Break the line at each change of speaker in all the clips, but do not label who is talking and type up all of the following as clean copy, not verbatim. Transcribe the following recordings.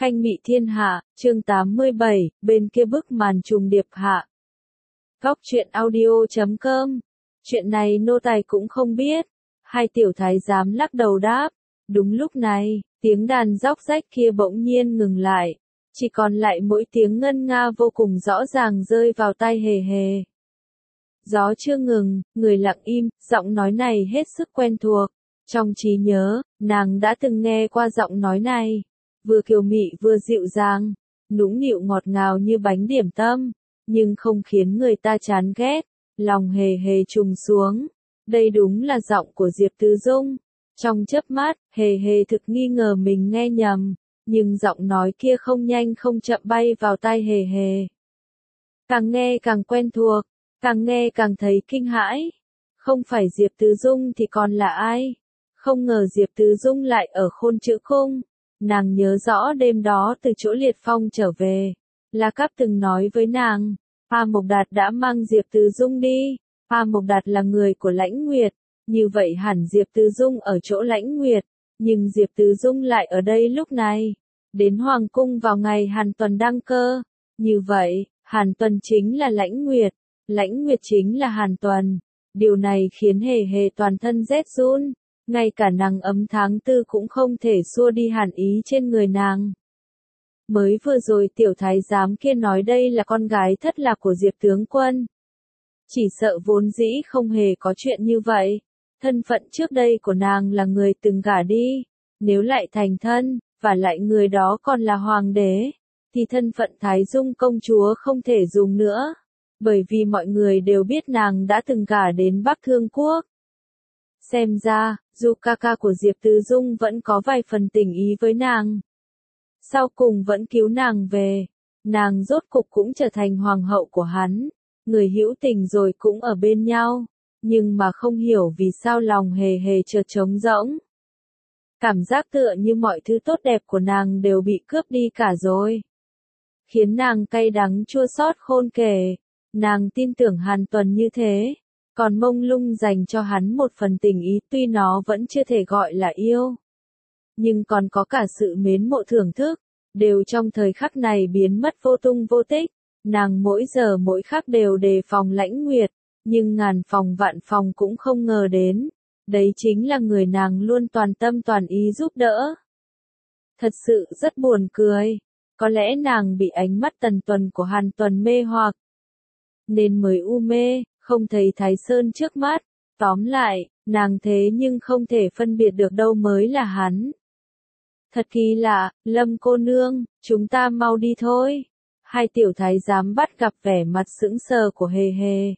Khanh Mị Thiên Hạ, chương 87, bên kia bức màn trùng điệp hạ. Góc truyện audio.com. Chuyện này nô tài cũng không biết. Hai tiểu thái giám lắc đầu đáp. Đúng lúc này, tiếng đàn róc rách kia bỗng nhiên ngừng lại. Chỉ còn lại mỗi tiếng ngân nga vô cùng rõ ràng rơi vào tai Hề Hề. Gió chưa ngừng, người lặng im, giọng nói này hết sức quen thuộc. Trong trí nhớ, nàng đã từng nghe qua giọng nói này. Vừa kiều mị vừa dịu dàng, nũng nịu ngọt ngào như bánh điểm tâm, nhưng không khiến người ta chán ghét. Lòng Hề Hề trùng xuống. Đây đúng là giọng của Diệp Tứ Dung. Trong chớp mắt, Hề Hề thực nghi ngờ mình nghe nhầm, nhưng giọng nói kia không nhanh không chậm bay vào tai Hề Hề. Càng nghe càng quen thuộc, càng nghe càng thấy kinh hãi. Không phải Diệp Tứ Dung thì còn là ai? Không ngờ Diệp Tứ Dung lại ở Khôn Chữ Cung. Nàng nhớ rõ đêm đó từ chỗ Liệt Phong trở về, La Cáp từng nói với nàng, A Mộc Đạt đã mang Diệp Tứ Dung đi. A Mộc Đạt là người của Lãnh Nguyệt, như vậy hẳn Diệp Tứ Dung ở chỗ Lãnh Nguyệt, nhưng Diệp Tứ Dung lại ở đây lúc này, đến Hoàng Cung vào ngày Hàn Tuần đăng cơ. Như vậy, Hàn Tuần chính là Lãnh Nguyệt chính là Hàn Tuần. Điều này khiến Hề Hề toàn thân rét run. Ngay cả nắng ấm tháng tư cũng không thể xua đi hàn ý trên người nàng. Mới vừa rồi tiểu thái giám kia nói đây là con gái thất lạc của Diệp tướng quân. Chỉ sợ vốn dĩ không hề có chuyện như vậy. Thân phận trước đây của nàng là người từng gả đi. Nếu lại thành thân, và lại người đó còn là hoàng đế, thì thân phận Thái Dung công chúa không thể dùng nữa. Bởi vì mọi người đều biết nàng đã từng gả đến Bắc Thương Quốc. Xem ra, dù ca ca của Diệp Tứ Dung vẫn có vài phần tình ý với nàng. Sau cùng vẫn cứu nàng về. Nàng rốt cục cũng trở thành hoàng hậu của hắn. Người hữu tình rồi cũng ở bên nhau. Nhưng mà không hiểu vì sao lòng Hề Hề chợt trống rỗng. Cảm giác tựa như mọi thứ tốt đẹp của nàng đều bị cướp đi cả rồi. Khiến nàng cay đắng chua xót khôn kể. Nàng tin tưởng Hàn Tuần như thế. Còn mông lung dành cho hắn một phần tình ý tuy nó vẫn chưa thể gọi là yêu. Nhưng còn có cả sự mến mộ thưởng thức, đều trong thời khắc này biến mất vô tung vô tích. Nàng mỗi giờ mỗi khắc đều đề phòng Lãnh Nguyệt, nhưng ngàn phòng vạn phòng cũng không ngờ đến. Đấy chính là người nàng luôn toàn tâm toàn ý giúp đỡ. Thật sự rất buồn cười. Có lẽ nàng bị ánh mắt tần tuần của Hàn Tuần mê hoặc, nên mới u mê. Không thấy Thái Sơn trước mắt. Tóm lại, nàng thế nhưng không thể phân biệt được đâu mới là hắn. Thật kỳ lạ, Lâm cô nương, chúng ta mau đi thôi. Hai tiểu thái giám bắt gặp vẻ mặt sững sờ của Hề Hề.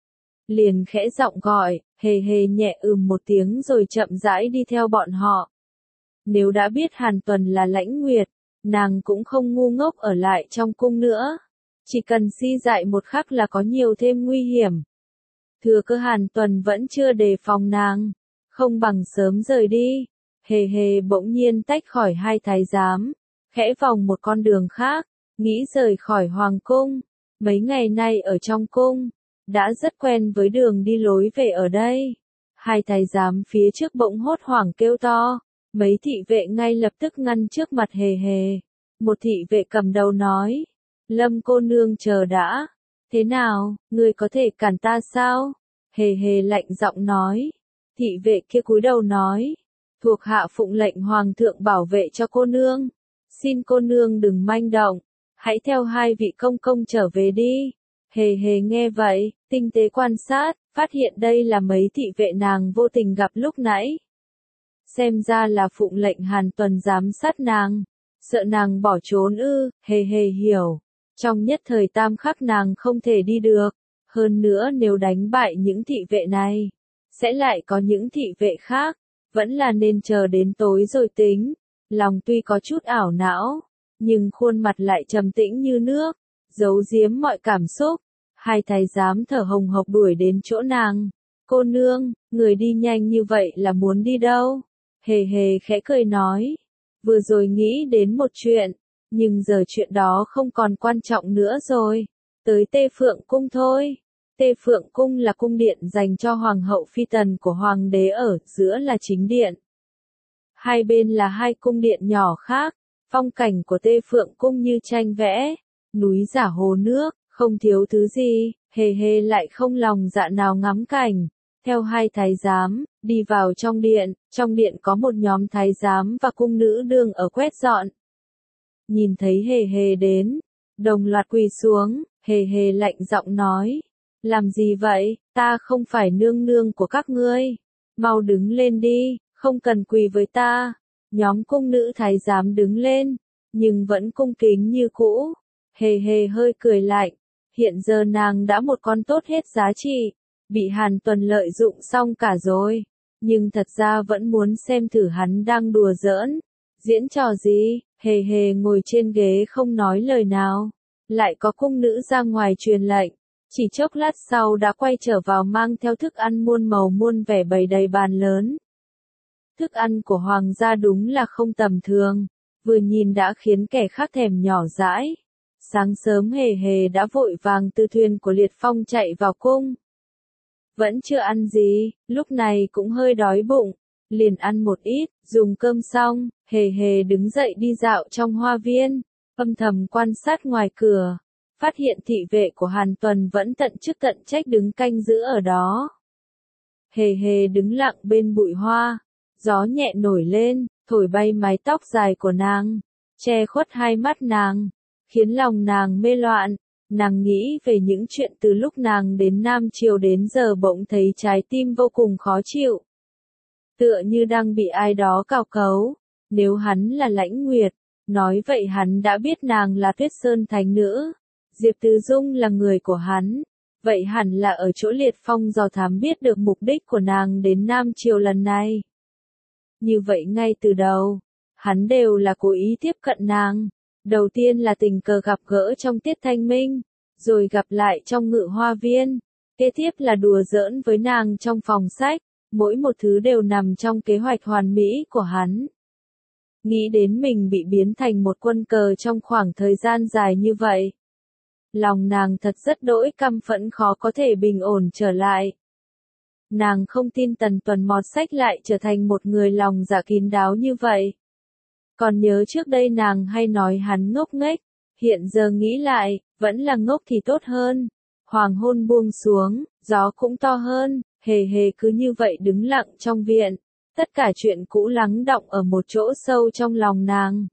Liền khẽ giọng gọi, Hề Hề nhẹ một tiếng rồi chậm rãi đi theo bọn họ. Nếu đã biết Hàn Tuần là Lãnh Nguyệt, nàng cũng không ngu ngốc ở lại trong cung nữa. Chỉ cần si dại một khắc là có nhiều thêm nguy hiểm. Thừa cơ Hàn Tuần vẫn chưa đề phòng nàng, không bằng sớm rời đi. Hề Hề bỗng nhiên tách khỏi hai thái giám, khẽ vòng một con đường khác, nghĩ rời khỏi Hoàng Cung. Mấy ngày nay ở trong cung, đã rất quen với đường đi lối về ở đây. Hai thái giám phía trước bỗng hốt hoảng kêu to, mấy thị vệ ngay lập tức ngăn trước mặt Hề Hề. Một thị vệ cầm đầu nói, Lâm cô nương chờ đã. Thế nào, ngươi có thể cản ta sao? Hề Hề lạnh giọng nói. Thị vệ kia cúi đầu nói. Thuộc hạ phụng lệnh hoàng thượng bảo vệ cho cô nương. Xin cô nương đừng manh động. Hãy theo hai vị công công trở về đi. Hề Hề nghe vậy, tinh tế quan sát, phát hiện đây là mấy thị vệ nàng vô tình gặp lúc nãy. Xem ra là phụng lệnh Hàn Tuần giám sát nàng. Sợ nàng bỏ trốn ư, Hề Hề hiểu. Trong nhất thời tam khắc nàng không thể đi được. Hơn nữa nếu đánh bại những thị vệ này, sẽ lại có những thị vệ khác. Vẫn là nên chờ đến tối rồi tính. Lòng tuy có chút ảo não, nhưng khuôn mặt lại trầm tĩnh như nước, giấu giếm mọi cảm xúc. Hai thái giám thở hồng hộc đuổi đến chỗ nàng. Cô nương, người đi nhanh như vậy là muốn đi đâu? Hề Hề khẽ cười nói. Vừa rồi nghĩ đến một chuyện. Nhưng giờ chuyện đó không còn quan trọng nữa rồi. Tới Tê Phượng Cung thôi. Tê Phượng Cung là cung điện dành cho hoàng hậu phi tần của hoàng đế ở, giữa là chính điện. Hai bên là hai cung điện nhỏ khác. Phong cảnh của Tê Phượng Cung như tranh vẽ, núi giả hồ nước, không thiếu thứ gì, hề hề lại không lòng dạ nào ngắm cảnh. Theo hai thái giám, đi vào trong điện có một nhóm thái giám và cung nữ đương ở quét dọn. Nhìn thấy hề hề đến, đồng loạt quỳ xuống, hề hề lạnh giọng nói. Làm gì vậy, ta không phải nương nương của các ngươi. Mau đứng lên đi, không cần quỳ với ta. Nhóm cung nữ thái giám đứng lên, nhưng vẫn cung kính như cũ. Hề hề hơi cười lạnh, hiện giờ nàng đã một con tốt hết giá trị, bị Hàn Tuần lợi dụng xong cả rồi, nhưng thật ra vẫn muốn xem thử hắn đang đùa giỡn, diễn trò gì. Hề hề ngồi trên ghế không nói lời nào, lại có cung nữ ra ngoài truyền lệnh, chỉ chốc lát sau đã quay trở vào mang theo thức ăn muôn màu muôn vẻ bày đầy bàn lớn. Thức ăn của hoàng gia đúng là không tầm thường, vừa nhìn đã khiến kẻ khác thèm nhỏ dãi. Sáng sớm hề hề đã vội vàng từ thuyền của Liệt Phong chạy vào cung. Vẫn chưa ăn gì, lúc này cũng hơi đói bụng, liền ăn một ít, dùng cơm xong, hề hề đứng dậy đi dạo trong hoa viên, âm thầm quan sát ngoài cửa, phát hiện thị vệ của Hàn Tuần vẫn tận chức tận trách đứng canh giữ ở đó. Hề hề đứng lặng bên bụi hoa, gió nhẹ nổi lên, thổi bay mái tóc dài của nàng, che khuất hai mắt nàng, khiến lòng nàng mê loạn. Nàng nghĩ về những chuyện từ lúc nàng đến Nam Triều đến giờ bỗng thấy trái tim vô cùng khó chịu. Tựa như đang bị ai đó cào cấu. Nếu hắn là Lãnh Nguyệt, nói vậy hắn đã biết nàng là Tuyết Sơn Thánh Nữ. Diệp Tứ Dung là người của hắn. Vậy hẳn là ở chỗ Liệt Phong dò thám biết được mục đích của nàng đến Nam Triều lần này. Như vậy ngay từ đầu, hắn đều là cố ý tiếp cận nàng. Đầu tiên là tình cờ gặp gỡ trong tiết thanh minh, rồi gặp lại trong ngự hoa viên, kế tiếp là đùa giỡn với nàng trong phòng sách, mỗi một thứ đều nằm trong kế hoạch hoàn mỹ của hắn. Nghĩ đến mình bị biến thành một quân cờ trong khoảng thời gian dài như vậy. Lòng nàng thật rất đỗi căm phẫn khó có thể bình ổn trở lại. Nàng không tin Tần Tuần mọt sách lại trở thành một người lòng dạ kín đáo như vậy. Còn nhớ trước đây nàng hay nói hắn ngốc nghếch, hiện giờ nghĩ lại, vẫn là ngốc thì tốt hơn. Hoàng hôn buông xuống, gió cũng to hơn, hề hề cứ như vậy đứng lặng trong viện. Tất cả chuyện cũ lắng đọng ở một chỗ sâu trong lòng nàng.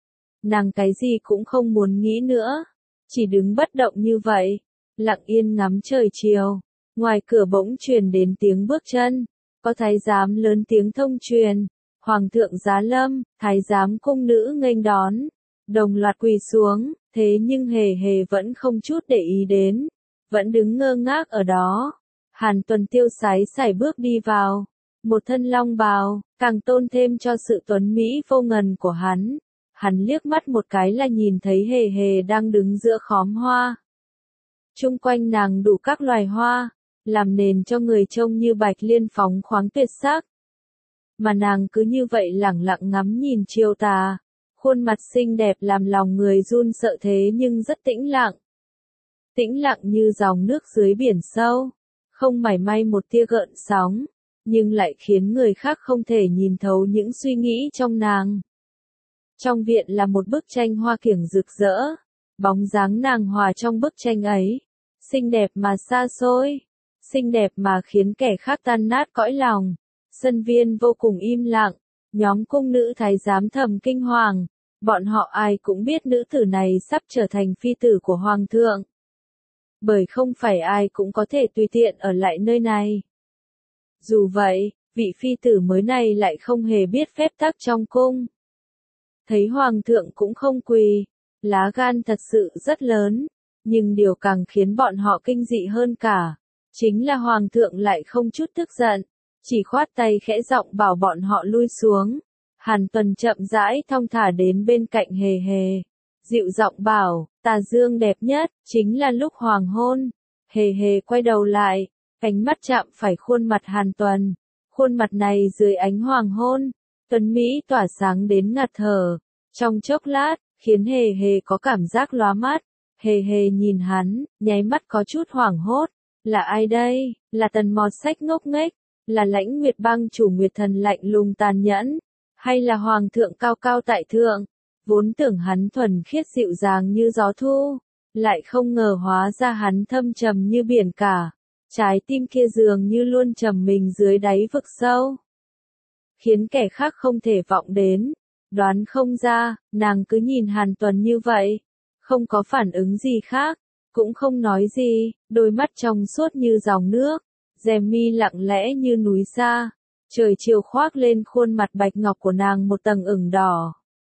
Nàng cái gì cũng không muốn nghĩ nữa, chỉ đứng bất động như vậy, lặng yên ngắm trời chiều. Ngoài cửa bỗng truyền đến tiếng bước chân, có thái giám lớn tiếng thông truyền. Hoàng thượng giá lâm, thái giám cung nữ nghênh đón, đồng loạt quỳ xuống, thế nhưng hề hề vẫn không chút để ý đến, vẫn đứng ngơ ngác ở đó. Hàn Tuần tiêu sái sải bước đi vào, một thân long bào, càng tôn thêm cho sự tuấn mỹ vô ngần của hắn. Hắn liếc mắt một cái là nhìn thấy hề hề đang đứng giữa khóm hoa. Chung quanh nàng đủ các loài hoa, làm nền cho người trông như bạch liên phóng khoáng tuyệt sắc. Mà nàng cứ như vậy lẳng lặng ngắm nhìn chiều tà, khuôn mặt xinh đẹp làm lòng người run sợ thế nhưng rất tĩnh lặng. Tĩnh lặng như dòng nước dưới biển sâu, không mảy may một tia gợn sóng, nhưng lại khiến người khác không thể nhìn thấu những suy nghĩ trong nàng. Trong viện là một bức tranh hoa kiểng rực rỡ, bóng dáng nàng hòa trong bức tranh ấy, xinh đẹp mà xa xôi, xinh đẹp mà khiến kẻ khác tan nát cõi lòng. Sân viên vô cùng im lặng, nhóm cung nữ thái giám thầm kinh hoàng, bọn họ ai cũng biết nữ tử này sắp trở thành phi tử của hoàng thượng. Bởi không phải ai cũng có thể tùy tiện ở lại nơi này. Dù vậy, vị phi tử mới này lại không hề biết phép tắc trong cung. Thấy hoàng thượng cũng không quỳ, lá gan thật sự rất lớn, nhưng điều càng khiến bọn họ kinh dị hơn cả, chính là hoàng thượng lại không chút tức giận. Chỉ khoát tay khẽ giọng bảo bọn họ lui xuống. Hàn Tuần chậm rãi thong thả đến bên cạnh hề hề. Dịu giọng bảo, tà dương đẹp nhất, chính là lúc hoàng hôn. Hề hề quay đầu lại, ánh mắt chạm phải khuôn mặt Hàn Tuần. Khuôn mặt này dưới ánh hoàng hôn, tuấn mỹ tỏa sáng đến ngạt thở. Trong chốc lát, khiến hề hề có cảm giác lóa mắt. Hề hề nhìn hắn, nháy mắt có chút hoảng hốt. Là ai đây? Là Tần mọt sách ngốc nghếch? Là Lãnh Nguyệt bang chủ Nguyệt thần lạnh lùng tàn nhẫn, hay là hoàng thượng cao cao tại thượng, Vốn tưởng hắn thuần khiết dịu dàng như gió thu, lại không ngờ hóa ra hắn thâm trầm như biển cả. Trái tim kia dường như luôn trầm mình dưới đáy vực sâu, khiến kẻ khác không thể vọng đến, đoán không ra. Nàng cứ nhìn Hàn Tuần như vậy, không có phản ứng gì khác, cũng không nói gì, đôi mắt trong suốt như dòng nước, rèm mi lặng lẽ như núi xa. Trời chiều khoác lên khuôn mặt bạch ngọc của nàng một tầng ửng đỏ,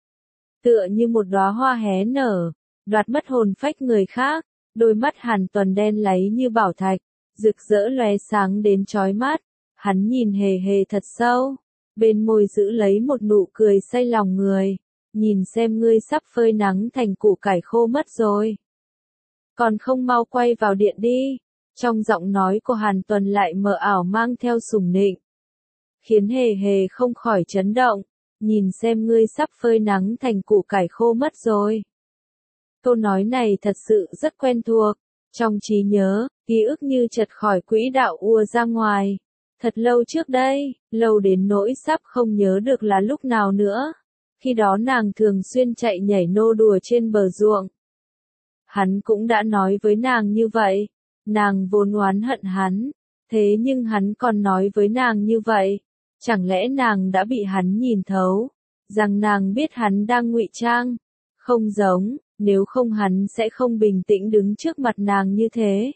tựa như một đóa hoa hé nở, đoạt mất hồn phách người khác. Đôi mắt Hàn Tuần đen láy như bảo thạch, rực rỡ lóe sáng đến chói mắt. Hắn nhìn hề hề thật sâu, bên môi giữ lấy một nụ cười say lòng người. Nhìn xem ngươi sắp phơi nắng thành củ cải khô mất rồi, còn không mau quay vào điện đi. Trong giọng nói của Hàn Tuần lại mờ ảo mang theo sủng nịnh, khiến hề hề không khỏi chấn động. Nhìn xem ngươi sắp phơi nắng thành củ cải khô mất rồi. Câu nói này thật sự rất quen thuộc. Trong trí nhớ, ký ức như chật khỏi quỹ đạo ùa ra ngoài. Thật lâu trước đây, lâu đến nỗi sắp không nhớ được là lúc nào nữa. Khi đó nàng thường xuyên chạy nhảy nô đùa trên bờ ruộng. Hắn cũng đã nói với nàng như vậy. Nàng vốn oán hận hắn, thế nhưng hắn còn nói với nàng như vậy. Chẳng lẽ nàng đã bị hắn nhìn thấu, rằng nàng biết hắn đang ngụy trang? Không giống, nếu không hắn sẽ không bình tĩnh đứng trước mặt nàng như thế.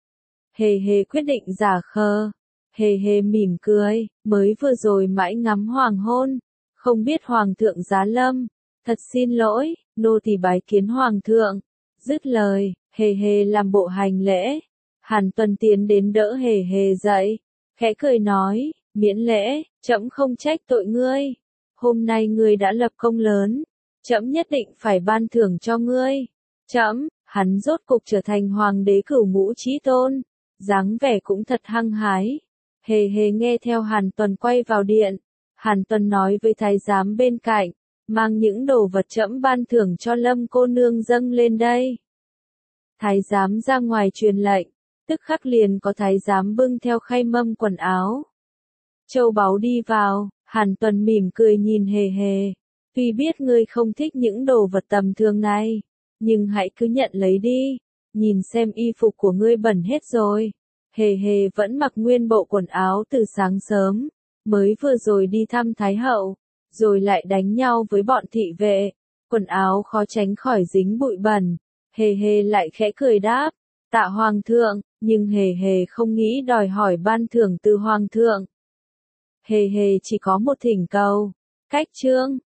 Hề hề quyết định giả khờ. Hề hề mỉm cười, mới vừa rồi mãi ngắm hoàng hôn, không biết hoàng thượng giá lâm. Thật xin lỗi, nô tỳ bái kiến hoàng thượng. Dứt lời, hề hề làm bộ hành lễ. Hàn Tuần tiến đến đỡ hề hề dậy, khẽ cười nói, miễn lễ, trẫm không trách tội ngươi. Hôm nay ngươi đã lập công lớn, trẫm nhất định phải ban thưởng cho ngươi. Trẫm, hắn rốt cục trở thành hoàng đế cửu ngũ chí tôn, dáng vẻ cũng thật hăng hái. Hề hề nghe theo Hàn Tuần quay vào điện. Hàn Tuần nói với thái giám bên cạnh, mang những đồ vật trẫm ban thưởng cho Lâm cô nương dâng lên đây. Thái giám ra ngoài truyền lệnh, tức khắc liền có thái giám bưng theo khay mâm quần áo, châu báu đi vào. Hàn Tuần mỉm cười nhìn hề hề, tuy biết ngươi không thích những đồ vật tầm thường này, nhưng hãy cứ nhận lấy đi. Nhìn xem y phục của ngươi bẩn hết rồi. Hề hề vẫn mặc nguyên bộ quần áo từ sáng sớm, mới vừa rồi đi thăm Thái hậu, rồi lại đánh nhau với bọn thị vệ, quần áo khó tránh khỏi dính bụi bẩn. Hề hề lại khẽ cười đáp, tạ hoàng thượng, nhưng hề hề không nghĩ đòi hỏi ban thưởng từ hoàng thượng. Hề hề chỉ có một thỉnh cầu, cách chương.